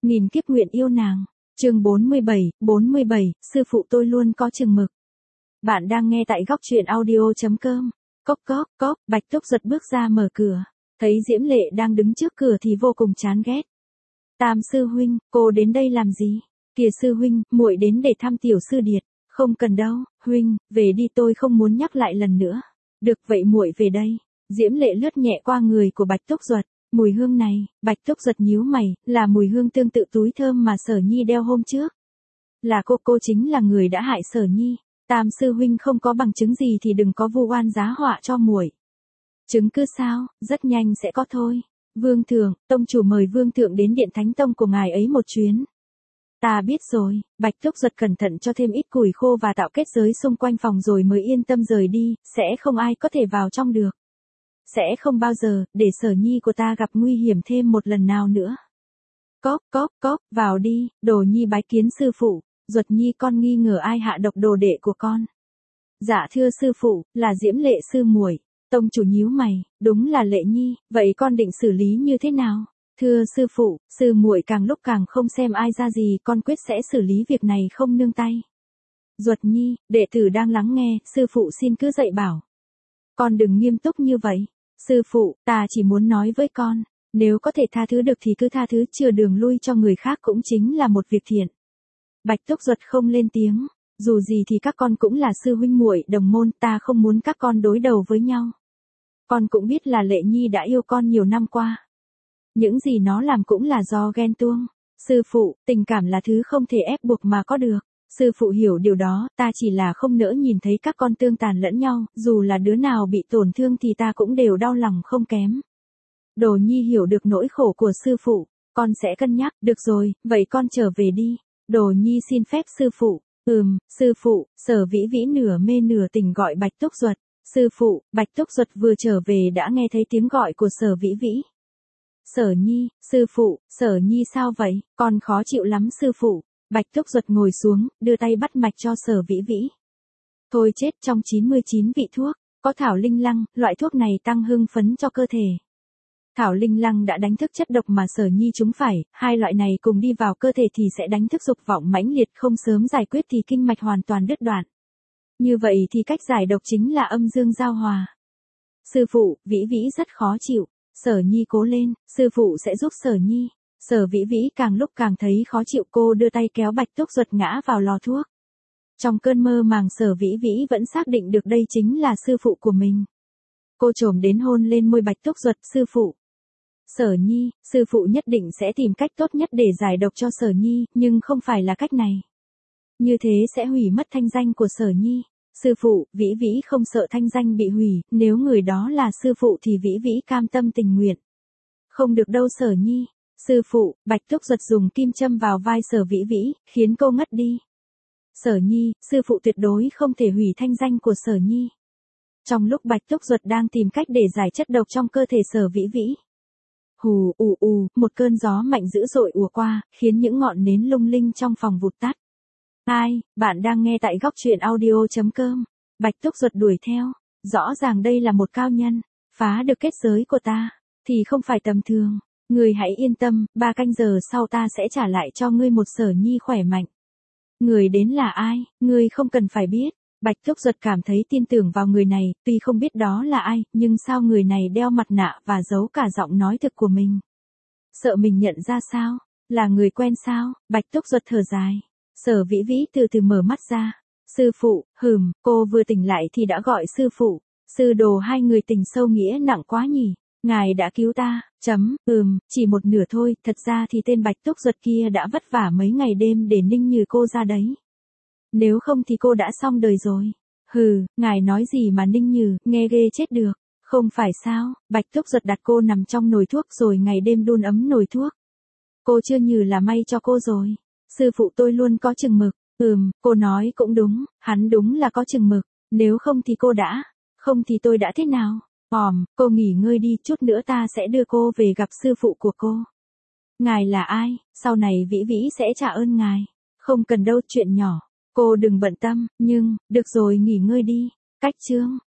nghìn kiếp nguyện yêu nàng. Chương 47, sư phụ tôi luôn có chừng mực. Bạn đang nghe tại góc truyện audio.com. Cốc cốc cốc, Bạch Túc Duật bước ra mở cửa, thấy Diễm Lệ đang đứng trước cửa thì vô cùng chán ghét. Tam sư huynh, cô đến đây làm gì? Kìa sư huynh, muội đến để thăm tiểu sư điệt. Không cần đâu, huynh, về đi, tôi không muốn nhắc lại lần nữa. Được vậy muội về đây. Diễm Lệ lướt nhẹ qua người của Bạch Túc Duật. Mùi hương này, Bạch Túc Duật nhíu mày, là mùi hương tương tự túi thơm mà Sở Nhi đeo hôm trước. Là cô chính là người đã hại Sở Nhi. Tam sư huynh không có bằng chứng gì thì đừng có vu oan giá họa cho muội. Chứng cứ sao, rất nhanh sẽ có thôi. Vương thượng, tông chủ mời vương thượng đến điện thánh tông của ngài ấy một chuyến. Ta biết rồi. Bạch Túc Duật cẩn thận cho thêm ít củi khô và tạo kết giới xung quanh phòng rồi mới yên tâm rời đi, sẽ không ai có thể vào trong được. Sẽ không bao giờ, để Sở Nhi của ta gặp nguy hiểm thêm một lần nào nữa. Cốc cốc cốc, vào đi, Đồ Nhi bái kiến sư phụ. Duật Nhi con nghi ngờ ai hạ độc đồ đệ của con. Dạ thưa sư phụ, là Diễm Lệ sư muội. Tông chủ nhíu mày, đúng là Lệ Nhi, vậy con định xử lý như thế nào? Thưa sư phụ, sư muội càng lúc càng không xem ai ra gì, con quyết sẽ xử lý việc này không nương tay. Duật Nhi, đệ tử đang lắng nghe, sư phụ xin cứ dạy bảo. Con đừng nghiêm túc như vậy. Sư phụ, ta chỉ muốn nói với con, nếu có thể tha thứ được thì cứ tha thứ, chừa đường lui cho người khác cũng chính là một việc thiện. Bạch Túc Duật không lên tiếng, dù gì thì các con cũng là sư huynh muội đồng môn, ta không muốn các con đối đầu với nhau. Con cũng biết là Lệ Nhi đã yêu con nhiều năm qua. Những gì nó làm cũng là do ghen tuông. Sư phụ, tình cảm là thứ không thể ép buộc mà có được. Sư phụ hiểu điều đó, ta chỉ là không nỡ nhìn thấy các con tương tàn lẫn nhau, dù là đứa nào bị tổn thương thì ta cũng đều đau lòng không kém. Đồ Nhi hiểu được nỗi khổ của sư phụ, con sẽ cân nhắc, được rồi, vậy con trở về đi. Đồ Nhi xin phép sư phụ. Sư phụ. Sở Vĩ Vĩ nửa mê nửa tỉnh gọi Bạch Túc Duật. Sư phụ. Bạch Túc Duật vừa trở về đã nghe thấy tiếng gọi của Sở Vĩ Vĩ. Sở Nhi, sư phụ, Sở Nhi sao vậy, con khó chịu lắm sư phụ. Bạch Túc Duật ngồi xuống, đưa tay bắt mạch cho Sở Vĩ Vĩ. Thôi chết, trong 99 vị thuốc, có thảo linh lăng, loại thuốc này tăng hưng phấn cho cơ thể. Thảo linh lăng đã đánh thức chất độc mà Sở Nhi trúng phải, hai loại này cùng đi vào cơ thể thì sẽ đánh thức dục vọng mãnh liệt, không sớm giải quyết thì kinh mạch hoàn toàn đứt đoạn. Như vậy thì cách giải độc chính là âm dương giao hòa. Sư phụ, Vĩ Vĩ rất khó chịu. Sở Nhi cố lên, sư phụ sẽ giúp Sở Nhi. Sở Vĩ Vĩ càng lúc càng thấy khó chịu, cô đưa tay kéo Bạch Túc Duật ngã vào lò thuốc. Trong cơn mơ màng Sở Vĩ Vĩ vẫn xác định được đây chính là sư phụ của mình. Cô chồm đến hôn lên môi Bạch Túc Duật, sư phụ. Sở Nhi, sư phụ nhất định sẽ tìm cách tốt nhất để giải độc cho Sở Nhi, nhưng không phải là cách này. Như thế sẽ hủy mất thanh danh của Sở Nhi. Sư phụ, Vĩ Vĩ không sợ thanh danh bị hủy, nếu người đó là sư phụ thì Vĩ Vĩ cam tâm tình nguyện. Không được đâu Sở Nhi. Sư phụ. Bạch Túc Duật dùng kim châm vào vai Sở Vĩ Vĩ, khiến cô ngất đi. Sở Nhi, sư phụ tuyệt đối không thể hủy thanh danh của Sở Nhi. Trong lúc Bạch Túc Duật đang tìm cách để giải chất độc trong cơ thể Sở Vĩ Vĩ. Hù, một cơn gió mạnh dữ dội ùa qua, khiến những ngọn nến lung linh trong phòng vụt tắt. Bạn đang nghe tại góc truyện audio.com. Bạch Túc Duật đuổi theo. Rõ ràng đây là một cao nhân. Phá được kết giới của ta, thì không phải tầm thường. Người hãy yên tâm, 3 canh giờ sau ta sẽ trả lại cho ngươi một Sở Nhi khỏe mạnh. Người đến là ai, ngươi không cần phải biết. Bạch Túc Duật cảm thấy tin tưởng vào người này, tuy không biết đó là ai, nhưng sao người này đeo mặt nạ và giấu cả giọng nói thực của mình. Sợ mình nhận ra sao? Là người quen sao? Bạch Túc Duật thở dài. Sở Vĩ Vĩ từ từ mở mắt ra. Sư phụ, cô vừa tỉnh lại thì đã gọi sư phụ. Sư Đồ, hai người tình sâu nghĩa nặng quá nhỉ. Ngài đã cứu ta, chỉ một nửa thôi, thật ra thì tên Bạch Túc Duật kia đã vất vả mấy ngày đêm để ninh nhừ cô ra đấy. Nếu không thì cô đã xong đời rồi. Ngài nói gì mà ninh nhừ, nghe ghê chết được. Không phải sao, Bạch Túc Duật đặt cô nằm trong nồi thuốc rồi ngày đêm đun ấm nồi thuốc. Cô chưa nhừ là may cho cô rồi. Sư phụ tôi luôn có chừng mực. Cô nói cũng đúng, hắn đúng là có chừng mực. Nếu không thì không thì tôi đã thế nào? Cô nghỉ ngơi đi, chút nữa ta sẽ đưa cô về gặp sư phụ của cô. Ngài là ai? Sau này Vĩ Vĩ sẽ trả ơn ngài. Không cần đâu, chuyện nhỏ. Cô đừng bận tâm, được rồi nghỉ ngơi đi. Cách chương.